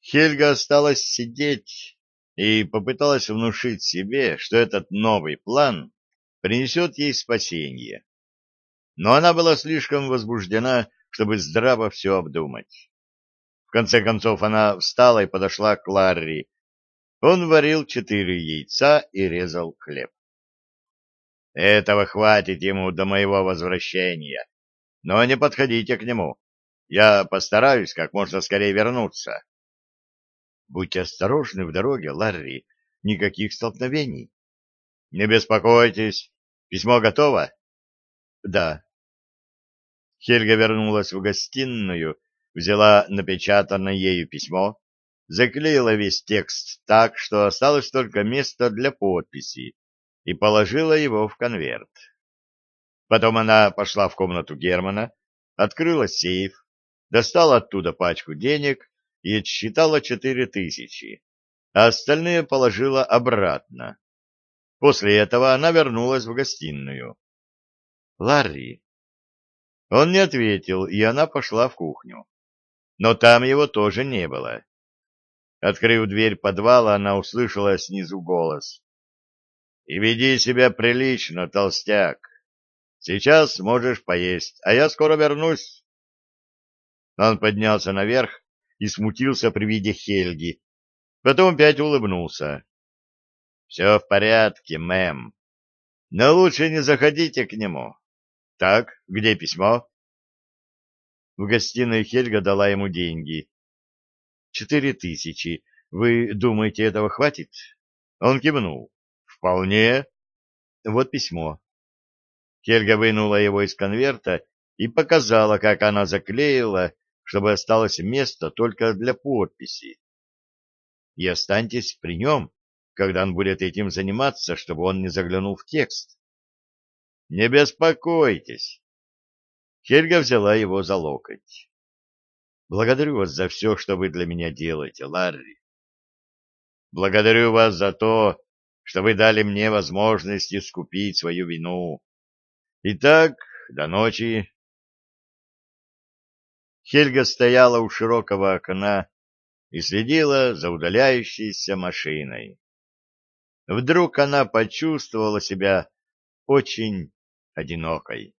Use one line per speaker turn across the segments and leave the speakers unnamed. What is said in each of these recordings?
Хельга осталась сидеть и попыталась внушить себе, что этот новый план принесет ей спасение. Но она была слишком возбуждена, чтобы здраво все обдумать. В конце концов она встала и подошла к Ларри. Он варил 4 яйца и резал хлеб. «Этого хватит ему до моего возвращения, но не подходите к нему. Я постараюсь как можно скорее вернуться». «Будьте осторожны в дороге, Ларри. Никаких столкновений». «Не беспокойтесь. Письмо готово?» «Да». Хельга вернулась в гостиную, взяла напечатанное ею письмо, заклеила весь текст так, что осталось только место для подписи, и положила его в конверт. Потом она пошла в комнату Германа, открыла сейф, достала оттуда пачку денег и отсчитала 4000, а остальные положила обратно. После этого она вернулась в гостиную. «Ларри». Он не ответил, и она пошла в кухню. Но там его тоже не было. Открыв дверь подвала, она услышала снизу голос. «И веди себя прилично, толстяк. Сейчас можешь поесть, а я скоро вернусь». Он поднялся наверх и смутился при виде Хельги. Потом опять улыбнулся. «Все в порядке, мэм. Но лучше не заходите к нему. Так, где письмо?» В гостиной Хельга дала ему деньги. 4000. Вы думаете, этого хватит? Он кивнул. Вполне. Вот письмо. Хельга вынула его из конверта и показала, как она заклеила, чтобы осталось место только для подписи. И останьтесь при нем, когда он будет этим заниматься, чтобы он не заглянул в текст. Не беспокойтесь. Хельга взяла его за локоть. Благодарю вас за все, что вы для меня делаете, Ларри. Благодарю вас за то, что вы дали мне возможность искупить свою вину. Итак, до ночи. Хельга стояла у широкого окна и следила за удаляющейся машиной. Вдруг она почувствовала себя очень одинокой.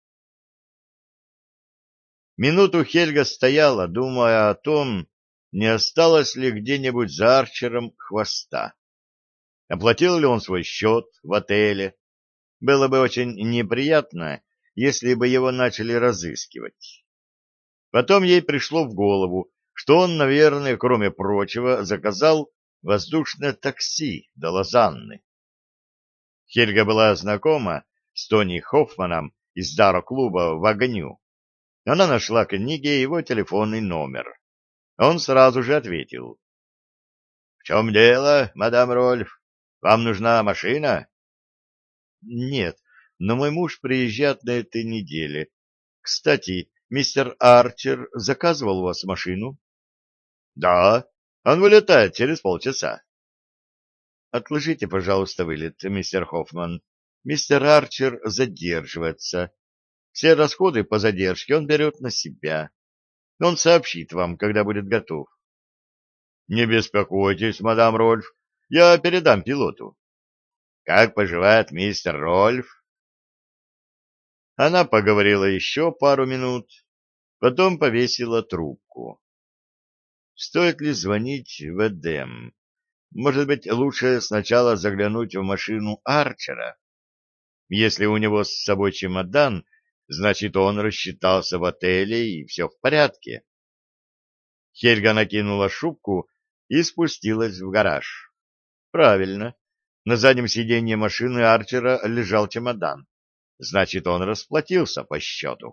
Минуту Хельга стояла, думая о том, не осталось ли где-нибудь за Арчером хвоста. Оплатил ли он свой счет в отеле? Было бы очень неприятно, если бы его начали разыскивать. Потом ей пришло в голову, что он, наверное, кроме прочего, заказал воздушное такси до Лозанны. Хельга была знакома с Тони Хоффманом из Даро-клуба в Огню. Она нашла в книге его телефонный номер. Он сразу же ответил. — В чем дело, мадам Рольф? Вам нужна машина? — Нет, но мой муж приезжает на этой неделе. Кстати, мистер Арчер заказывал у вас машину? — Да, он вылетает через полчаса. — Отложите, пожалуйста, вылет, мистер Хоффман. Мистер Арчер задерживается. Все расходы по задержке он берет на себя. Он сообщит вам, когда будет готов. — Не беспокойтесь, мадам Рольф, я передам пилоту. — Как поживает мистер Рольф? Она поговорила еще пару минут, потом повесила трубку. Стоит ли звонить в Эдем? Может быть, лучше сначала заглянуть в машину Арчера? Если у него с собой чемодан, значит, он рассчитался в отеле и все в порядке. Хельга накинула шубку и спустилась в гараж. Правильно. На заднем сиденье машины Арчера лежал чемодан. Значит, он расплатился по счету.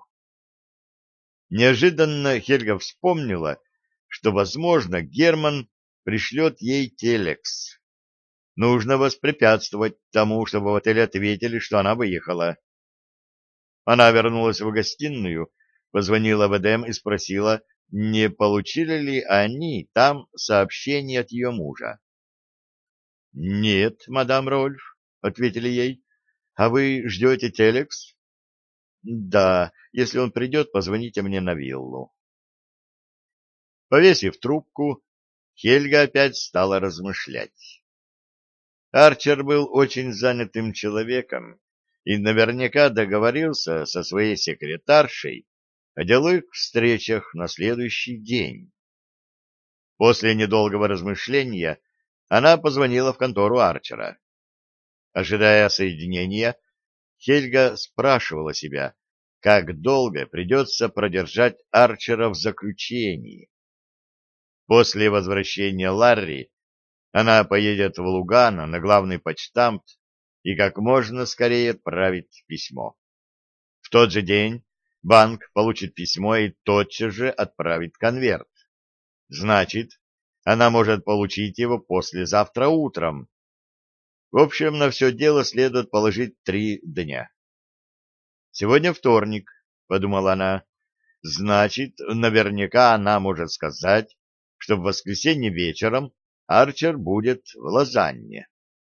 Неожиданно Хельга вспомнила, что, возможно, Герман пришлет ей телекс. Нужно воспрепятствовать тому, чтобы в отеле ответили, что она выехала. Она вернулась в гостиную, позвонила в Эдем и спросила, не получили ли они там сообщение от ее мужа. — Нет, мадам Рольф, — ответили ей. — А вы ждете телекс? — Да, если он придет, позвоните мне на виллу. Повесив трубку, Хельга опять стала размышлять. Арчер был очень занятым человеком и наверняка договорился со своей секретаршей о деловых встречах на следующий день. После недолгого размышления она позвонила в контору Арчера. Ожидая соединения, Хельга спрашивала себя, как долго придется продержать Арчера в заключении. После возвращения Ларри она поедет в Лугано на главный почтамт и как можно скорее отправит письмо. В тот же день банк получит письмо и тотчас же отправит конверт. Значит, она может получить его послезавтра утром. В общем, на все дело следует положить 3 дня. Сегодня вторник, — подумала она, — значит, наверняка она может сказать, что в воскресенье вечером Арчер будет в Лозанне.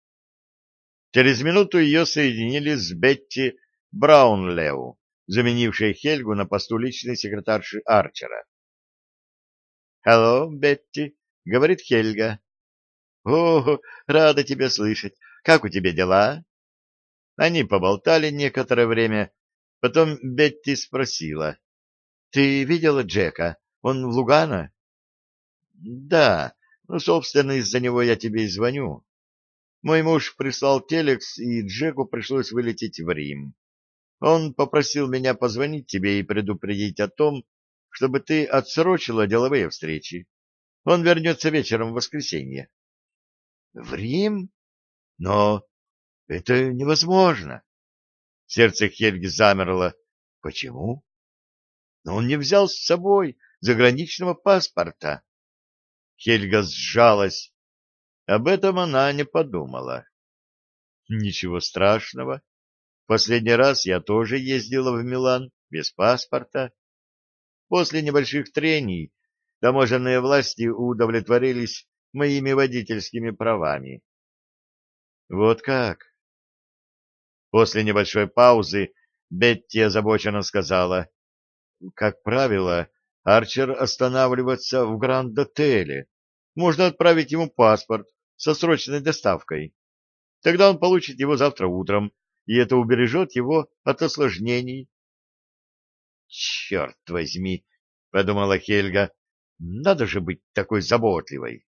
Через минуту ее соединили с Бетти Браунлеу, заменившей Хельгу на посту личной секретарши Арчера. «Алло, Бетти», — говорит Хельга. «О, рада тебя слышать. Как у тебя дела?» Они поболтали некоторое время. Потом Бетти спросила: «Ты видела Джека? Он в Лугано?» «Да, ну, собственно, из-за него я тебе и звоню. Мой муж прислал телекс, и Джеку пришлось вылететь в Рим. Он попросил меня позвонить тебе и предупредить о том, чтобы ты отсрочила деловые встречи. Он вернется вечером в воскресенье». «В Рим? Но это невозможно». Сердце Хельги замерло. «Почему?» «Но он не взял с собой заграничного паспорта». Хельга сжалась. Об этом она не подумала. «Ничего страшного. Последний раз я тоже ездила в Милан без паспорта. После небольших трений таможенные власти удовлетворились моими водительскими правами». «Вот как?» После небольшой паузы Бетти озабоченно сказала: «Как правило, Арчер останавливается в Гранд-отеле. Можно отправить ему паспорт со срочной доставкой. Тогда он получит его завтра утром, и это убережет его от осложнений». «Черт возьми!» — подумала Хельга. «Надо же быть такой заботливой!»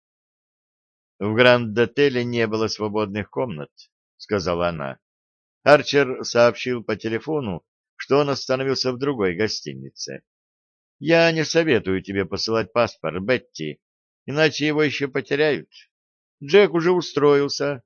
«В Гранд-отеле не было свободных комнат», — сказала она. Арчер сообщил по телефону, что он остановился в другой гостинице. «Я не советую тебе посылать паспорт, Бетти, иначе его еще потеряют. Джек уже устроился».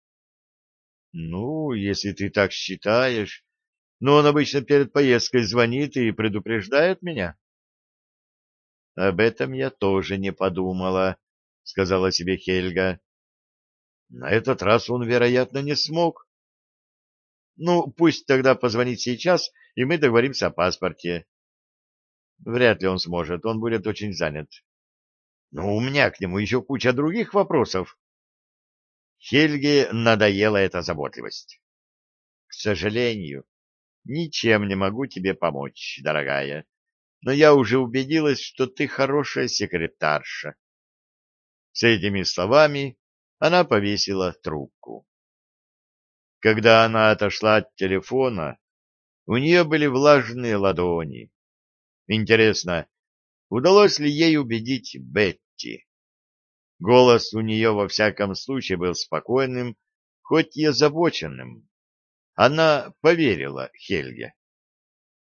«Ну, если ты так считаешь. Но он обычно перед поездкой звонит и предупреждает меня». «Об этом я тоже не подумала», — сказала себе Хельга. «На этот раз он, вероятно, не смог. Ну, пусть тогда позвонит сейчас, и мы договоримся о паспорте». «Вряд ли он сможет, он будет очень занят». «Но у меня к нему еще куча других вопросов». Хельге надоела эта заботливость. «К сожалению, ничем не могу тебе помочь, дорогая, но я уже убедилась, что ты хорошая секретарша». С этими словами она повесила трубку. Когда она отошла от телефона, у нее были влажные ладони. Интересно, удалось ли ей убедить Бетти? Голос у нее во всяком случае был спокойным, хоть и озабоченным. Она поверила Хельге.